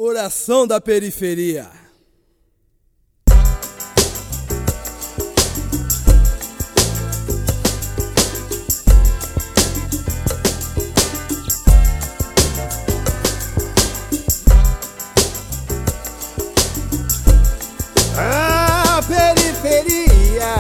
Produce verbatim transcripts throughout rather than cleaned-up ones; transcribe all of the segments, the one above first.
Oração da periferia. A periferia.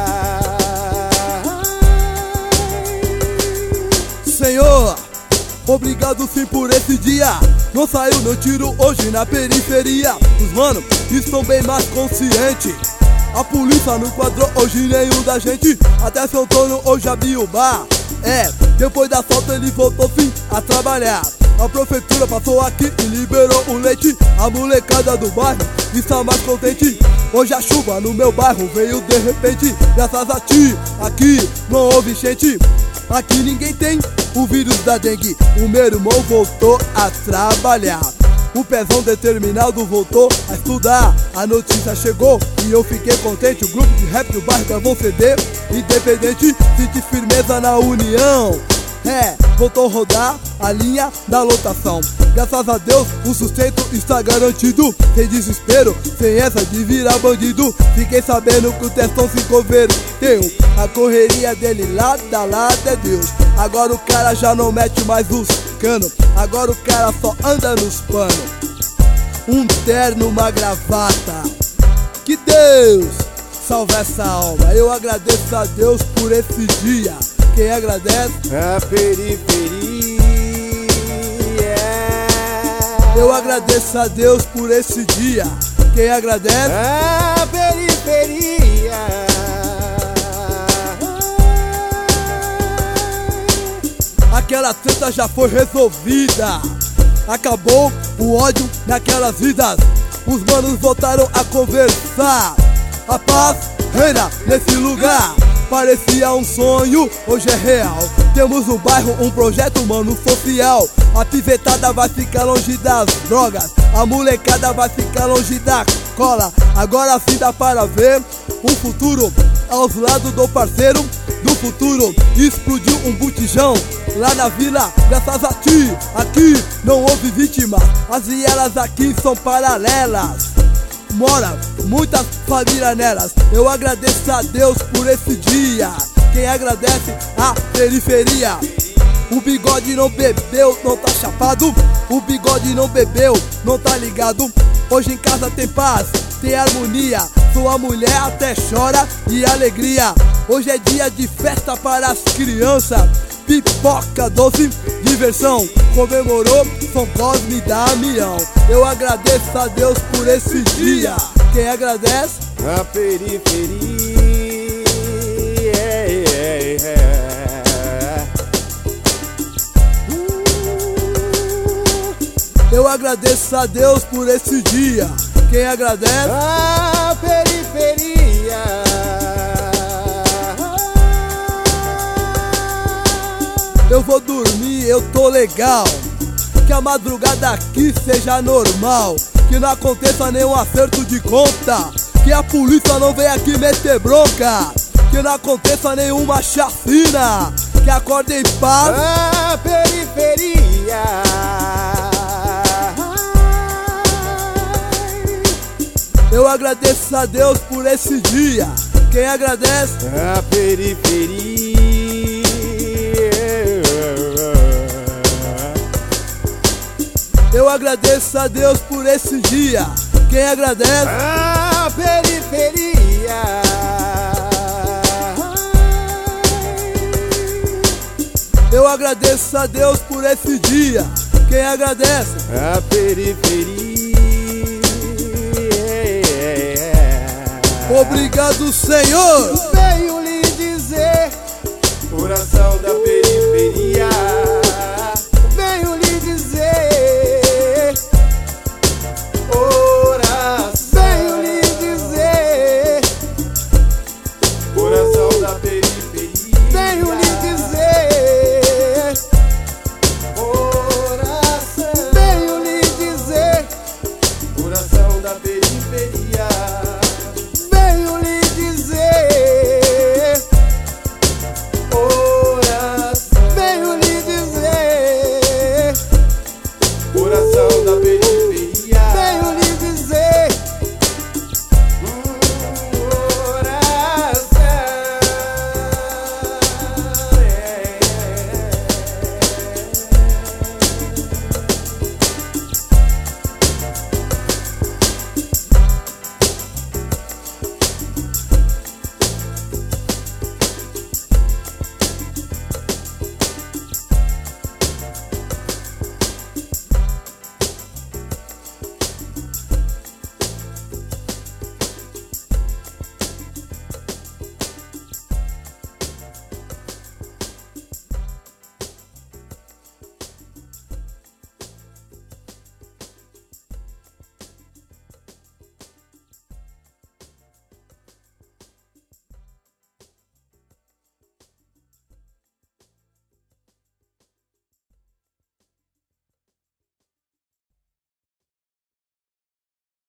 Senhor, obrigado sim por esse dia. Não saiu meu tiro hoje na periferia. Os mano estão bem mais conscientes. A polícia não quadrou hoje nenhum da gente. Até seu Antônio hoje abriu o bar. É, depois da solta ele voltou sim a trabalhar. A prefeitura passou aqui e liberou o leite. A molecada do bairro está mais contente. Hoje a chuva no meu bairro veio de repente. Graças a ti, aqui não houve enchente. Aqui ninguém tem o vírus da dengue. O meu irmão voltou a trabalhar. O pezão determinado voltou a estudar. A notícia chegou e eu fiquei contente. O grupo de rap do bairro gravou C D independente, sente firmeza na união. É, voltou a rodar a linha da lotação. Graças a Deus o sustento está garantido. Sem desespero, sem essa de virar bandido. Fiquei sabendo que o testão se converteu. A correria dele lado a lado é Deus. Agora o cara já não mete mais os canos. Agora o cara só anda nos panos. Um terno, uma gravata. Que Deus salve essa alma. Eu agradeço a Deus por esse dia. Quem agradece? A periferia. Eu agradeço a Deus por esse dia. Quem agradece? A periferia. Aquela treta já foi resolvida. Acabou o ódio naquelas vidas. Os manos voltaram a conversar. A paz reina nesse lugar. Parecia um sonho, hoje é real. Temos no bairro um projeto, mano, social. A pivetada vai ficar longe das drogas. A molecada vai ficar longe da cola. Agora sim dá para ver um futuro aos lados do parceiro do futuro. Explodiu um botijão lá na vila, graças a ti. Aqui não houve vítimas. As vielas aqui são paralelas. Mora muitas famílias nelas. Eu agradeço a Deus por esse dia. Quem agradece? A periferia. O bigode não bebeu, não tá chapado. O bigode não bebeu, não tá ligado. Hoje em casa tem paz, tem harmonia. Sua mulher até chora de alegria. Hoje é dia de festa para as crianças. Pipoca, doce, diversão. Comemorou São Cosme e Damião. Eu agradeço a Deus por esse dia. Quem agradece? A periferia. Eu agradeço a Deus por esse dia. Quem agradece? A periferia. Eu vou dormir, eu tô legal. Que a madrugada aqui seja normal. Que não aconteça nenhum acerto de conta. Que a polícia não venha aqui meter bronca. Que não aconteça nenhuma chacina. Que acorde em paz. A periferia. Eu agradeço a Deus por esse dia. Quem agradece? A periferia. Eu agradeço a Deus por esse dia. Quem agradece? A periferia. Eu agradeço a Deus por esse dia. Quem agradece? A periferia. Obrigado, Senhor. Venho lhe dizer, oração da periferia.